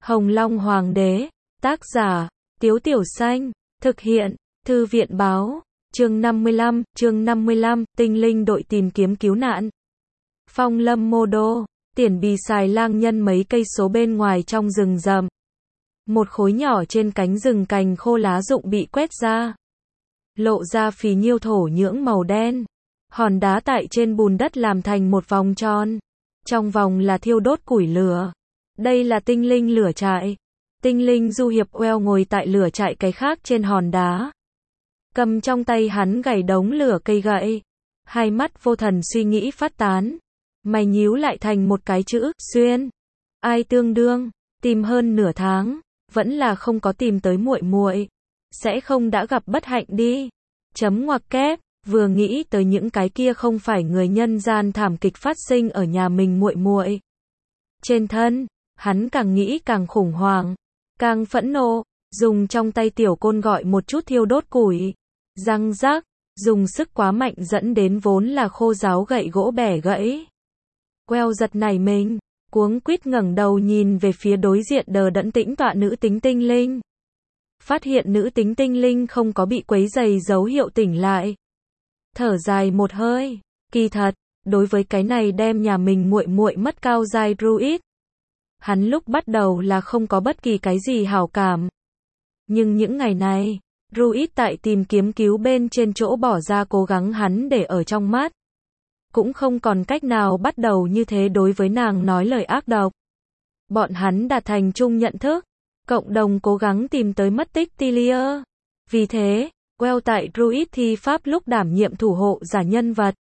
Hồng Long Hoàng đế, tác giả, Tiếu Tiểu Xanh, thực hiện, Thư viện báo, chương 55, tinh linh đội tìm kiếm cứu nạn. Phong Lâm Mô Đô, Tiền Bì Xài Lang Nhân mấy cây số bên ngoài trong rừng rậm. Một khối nhỏ trên cánh rừng cành khô lá rụng bị quét ra. Lộ ra phì nhiêu thổ nhưỡng màu đen. Hòn đá tại trên bùn đất làm thành một vòng tròn. Trong vòng là thiêu đốt củi lửa. Đây là tinh linh lửa trại. Tinh linh du hiệp Well ngồi tại lửa trại cái khác trên hòn đá. Cầm trong tay hắn gảy đống lửa cây gậy. Hai mắt vô thần suy nghĩ phát tán. Mày nhíu lại thành một cái chữ, xuyên. Ai tương đương, tìm hơn nửa tháng, vẫn là không có tìm tới muội muội. Sẽ không đã gặp bất hạnh đi. Chấm ngoặc kép, vừa nghĩ tới những cái kia không phải người nhân gian thảm kịch phát sinh ở nhà mình muội muội. Trên thân, hắn càng nghĩ càng khủng hoảng, càng phẫn nộ, dùng trong tay tiểu côn gọi một chút thiêu đốt củi. Răng rác, dùng sức quá mạnh dẫn đến vốn là khô ráo gậy gỗ bẻ gãy. Well giật nảy mình, cuống quýt ngẩng đầu nhìn về phía đối diện đờ đẫn tĩnh tọa nữ tính tinh linh. Phát hiện nữ tính tinh linh không có bị quấy rầy dấu hiệu tỉnh lại. Thở dài một hơi, kỳ thật, đối với cái này đem nhà mình muội muội mất cao giai druid. Hắn lúc bắt đầu là không có bất kỳ cái gì hảo cảm. Nhưng những ngày này, druid tại tìm kiếm cứu bên trên chỗ bỏ ra cố gắng hắn để ở trong mắt. Cũng không còn cách nào bắt đầu như thế đối với nàng nói lời ác độc. Bọn hắn đạt thành chung nhận thức, cộng đồng cố gắng tìm tới mất tích Tilia. Vì thế, Well tại druid thi pháp lúc đảm nhiệm thủ hộ giả nhân vật.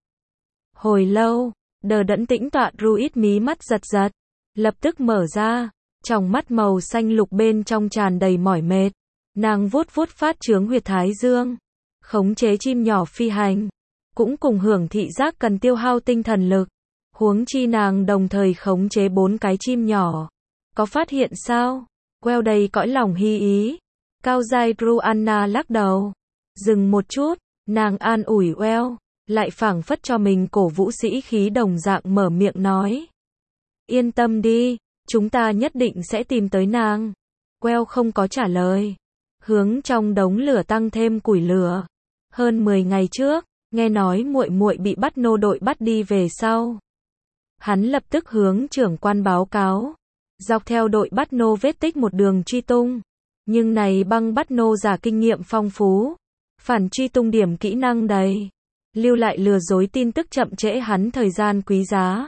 Hồi lâu, đờ đẫn tĩnh tọa druid mí mắt giật giật, lập tức mở ra, tròng mắt màu xanh lục bên trong tràn đầy mỏi mệt. Nàng vuốt vuốt phát trướng huyệt thái dương, khống chế chim nhỏ phi hành, cũng cùng hưởng thị giác cần tiêu hao tinh thần lực. Huống chi nàng đồng thời khống chế 4 cái chim nhỏ. Có phát hiện sao? Well đầy cõi lòng hy ý. Cao giai Ruanna lắc đầu. Dừng một chút, nàng an ủi Well, lại phảng phất cho mình cổ vũ sĩ khí đồng dạng mở miệng nói. Yên tâm đi, chúng ta nhất định sẽ tìm tới nàng. Well không có trả lời. Hướng trong đống lửa tăng thêm củi lửa. Hơn 10 ngày trước, nghe nói muội muội bị bắt nô đội bắt đi về sau. Hắn lập tức hướng trưởng quan báo cáo. Dọc theo đội bắt nô vết tích một đường truy tung. Nhưng này băng bắt nô giả kinh nghiệm phong phú. Phản truy tung điểm kỹ năng đầy. Lưu lại lừa dối tin tức chậm trễ hắn thời gian quý giá.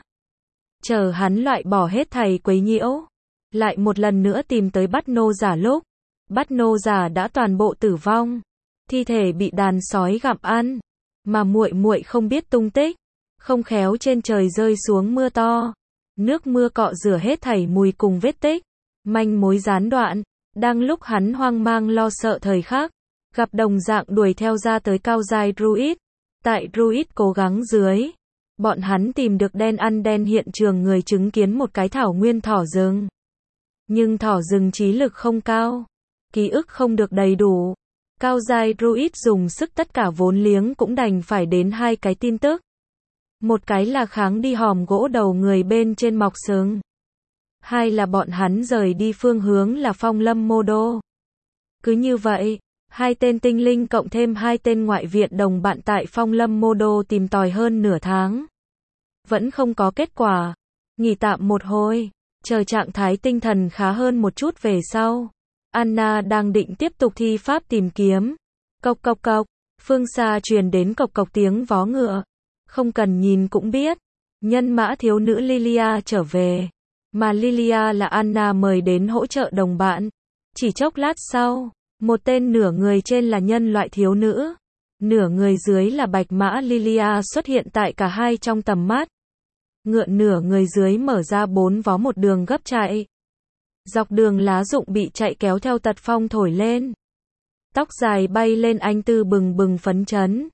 Chờ hắn loại bỏ hết thầy quấy nhiễu. Lại một lần nữa tìm tới bắt nô giả lúc. Bắt nô giả đã toàn bộ tử vong. Thi thể bị đàn sói gặm ăn. Mà muội muội không biết tung tích. Không khéo trên trời rơi xuống mưa to. Nước mưa cọ rửa hết thảy mùi cùng vết tích. Manh mối gián đoạn. Đang lúc hắn hoang mang lo sợ thời khắc. Gặp đồng dạng đuổi theo ra tới cao giai druid. Tại druid cố gắng dưới. Bọn hắn tìm được đen ăn đen hiện trường người chứng kiến một cái thảo nguyên thỏ rừng. Nhưng thỏ rừng trí lực không cao. Ký ức không được đầy đủ. Cao giai druid dùng sức tất cả vốn liếng cũng đành phải đến 2 cái tin tức. Một cái là kháng đi hòm gỗ đầu người bên trên mọc sừng. 2 là bọn hắn rời đi phương hướng là Phong Lâm Mô Đô. Cứ như vậy, 2 tên tinh linh cộng thêm 2 tên ngoại viện đồng bạn tại Phong Lâm Mô Đô tìm tòi hơn nửa tháng. Vẫn không có kết quả. Nghỉ tạm một hồi, chờ trạng thái tinh thần khá hơn một chút về sau. Anna đang định tiếp tục thi pháp tìm kiếm. Cộc cộc cộc, phương xa truyền đến cộc cộc tiếng vó ngựa. Không cần nhìn cũng biết, nhân mã thiếu nữ Lilia trở về. Mà Lilia là Anna mời đến hỗ trợ đồng bạn. Chỉ chốc lát sau, một tên nửa người trên là nhân loại thiếu nữ. Nửa người dưới là bạch mã Lilia xuất hiện tại cả hai trong tầm mắt. Ngựa nửa người dưới mở ra 4 vó một đường gấp chạy. Dọc đường lá rụng bị chạy kéo theo tật phong thổi lên. Tóc dài bay lên anh tư bừng bừng phấn chấn.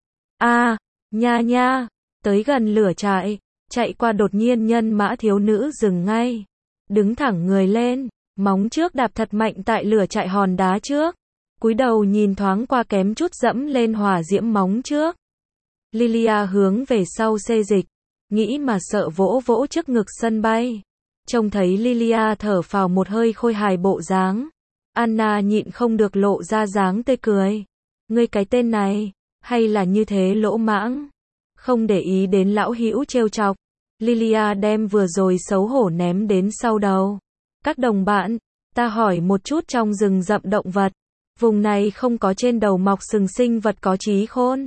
Nha nha, tới gần lửa trại, chạy qua đột nhiên nhân mã thiếu nữ dừng ngay. Đứng thẳng người lên, móng trước đạp thật mạnh tại lửa trại hòn đá trước. Cúi đầu nhìn thoáng qua kém chút dẫm lên hỏa diễm móng trước. Lilia hướng về sau xê dịch, nghĩ mà sợ vỗ vỗ trước ngực sân bay. Trông thấy Lilia thở phào một hơi khôi hài bộ dáng, Anna nhịn không được lộ ra dáng tươi cười. Ngươi cái tên này, hay là như thế lỗ mãng. Không để ý đến lão hữu trêu chọc, Lilia đem vừa rồi xấu hổ ném đến sau đầu. Các đồng bạn, ta hỏi một chút, trong rừng rậm động vật, vùng này không có trên đầu mọc sừng sinh vật có trí khôn.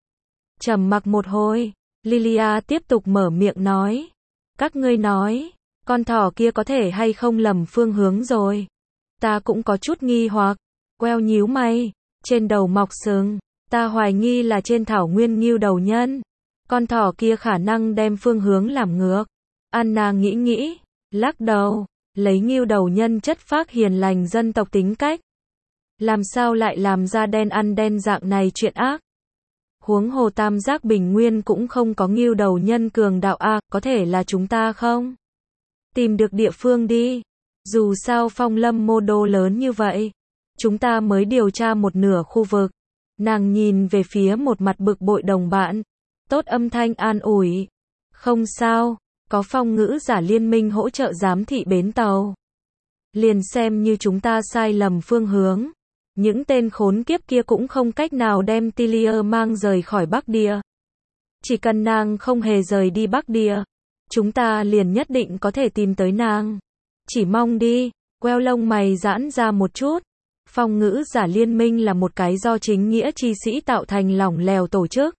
Trầm mặc một hồi, Lilia tiếp tục mở miệng nói. Các ngươi nói, con thỏ kia có thể hay không lầm phương hướng rồi. Ta cũng có chút nghi hoặc. Queo nhíu mày, trên đầu mọc sừng, ta hoài nghi là trên thảo nguyên ngưu đầu nhân. Con thỏ kia khả năng đem phương hướng làm ngược. Anna nghĩ, lắc đầu, lấy ngưu đầu nhân chất phác hiền lành dân tộc tính cách. Làm sao lại làm ra đen ăn đen dạng này chuyện ác. Huống hồ tam giác bình nguyên cũng không có ngưu đầu nhân cường đạo a, có thể là chúng ta không? Tìm được địa phương đi. Dù sao Phong Lâm mô đô lớn như vậy, chúng ta mới điều tra một nửa khu vực. Nàng nhìn về phía một mặt bực bội đồng bạn. Tốt âm thanh an ủi. Không sao, có phong ngữ giả liên minh hỗ trợ giám thị bến tàu. Liền xem như chúng ta sai lầm phương hướng. Những tên khốn kiếp kia cũng không cách nào đem Tilia mang rời khỏi Bắc Địa. Chỉ cần nàng không hề rời đi Bắc Địa, chúng ta liền nhất định có thể tìm tới nàng. Chỉ mong đi. Queo lông mày giãn ra một chút. Phong ngữ giả liên minh là một cái do chính nghĩa chi sĩ tạo thành lỏng lẻo tổ chức.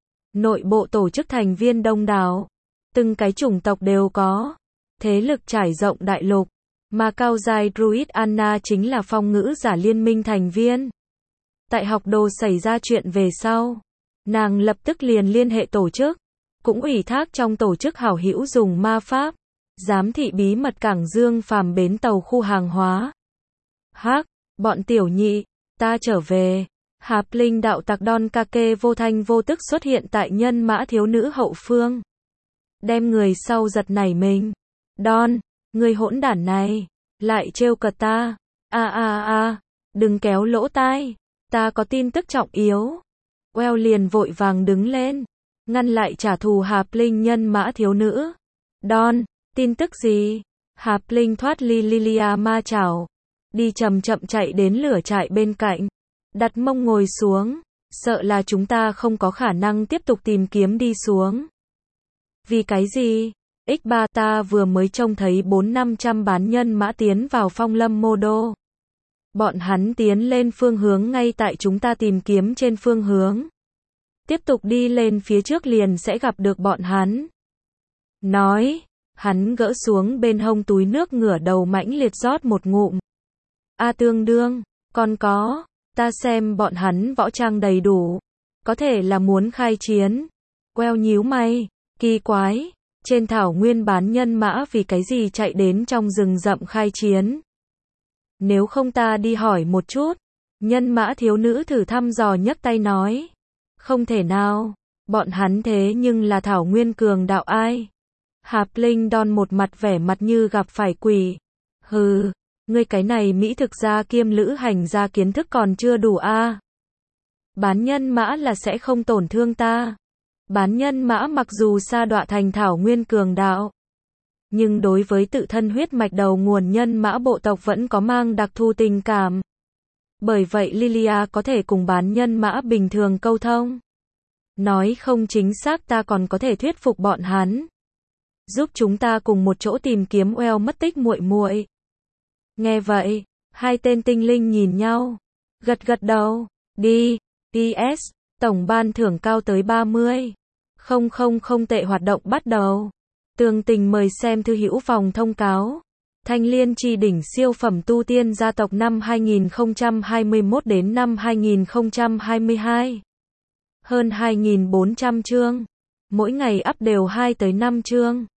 Nội bộ tổ chức thành viên đông đảo. Từng cái chủng tộc đều có. Thế lực trải rộng đại lục. Mà cao giai Druid Anna chính là phong ngữ giả liên minh thành viên. Tại học đồ xảy ra chuyện về sau, nàng lập tức liền liên hệ tổ chức, cũng ủy thác trong tổ chức hảo hữu dùng ma pháp, giám thị bí mật cảng Dương Phàm bến tàu khu hàng hóa. Hắc, bọn tiểu nhị, ta trở về. Hạp linh đạo tặc Don Kake vô thanh vô tức xuất hiện tại nhân mã thiếu nữ hậu phương. Đem người sau giật nảy mình. Don, người hỗn đản này, lại trêu cợt ta. Đừng kéo lỗ tai, ta có tin tức trọng yếu. Well liền vội vàng đứng lên, ngăn lại trả thù Hạp linh nhân mã thiếu nữ. Don, tin tức gì? Hạp linh thoát ly Lilia ma chảo, đi chậm chậm chạy đến lửa trại bên cạnh, đặt mông ngồi xuống, sợ là chúng ta không có khả năng tiếp tục tìm kiếm đi xuống. Vì cái gì? X3 ta vừa mới trông thấy 400-500 bán nhân mã tiến vào Phong Lâm mô đô. Bọn hắn tiến lên phương hướng ngay tại chúng ta tìm kiếm trên phương hướng. Tiếp tục đi lên phía trước liền sẽ gặp được bọn hắn. Nói, hắn gỡ xuống bên hông túi nước, ngửa đầu mãnh liệt rót một ngụm. Tương đương, còn có, ta xem bọn hắn võ trang đầy đủ. Có thể là muốn khai chiến. Queo nhíu mày, kỳ quái. Trên thảo nguyên bán nhân mã vì cái gì chạy đến trong rừng rậm khai chiến? Nếu không ta đi hỏi một chút. Nhân mã thiếu nữ thử thăm dò nhấc tay nói. Không thể nào, bọn hắn thế nhưng là thảo nguyên cường đạo ai? Hạp linh Don một mặt vẻ mặt như gặp phải quỷ. Hừ, ngươi cái này Mỹ thực gia kiêm lữ hành gia kiến thức còn chưa đủ a. Bán nhân mã là sẽ không tổn thương ta. Bán nhân mã mặc dù sa đọa thành thảo nguyên cường đạo, nhưng đối với tự thân huyết mạch đầu nguồn nhân mã bộ tộc vẫn có mang đặc thù tình cảm. Bởi vậy Lilia có thể cùng bán nhân mã bình thường câu thông. Nói không chính xác ta còn có thể thuyết phục bọn hắn, giúp chúng ta cùng một chỗ tìm kiếm Well mất tích muội muội. Nghe vậy, hai tên tinh linh nhìn nhau, gật đầu. Đi. PS, tổng ban thưởng cao tới 30. Không tệ, hoạt động bắt đầu. Tường tình mời xem thư hữu phòng thông cáo. Thanh Liên Chi đỉnh siêu phẩm tu tiên gia tộc năm 2021 đến năm 2022. Hơn 2.400 chương. Mỗi ngày up đều 2 tới 5 chương.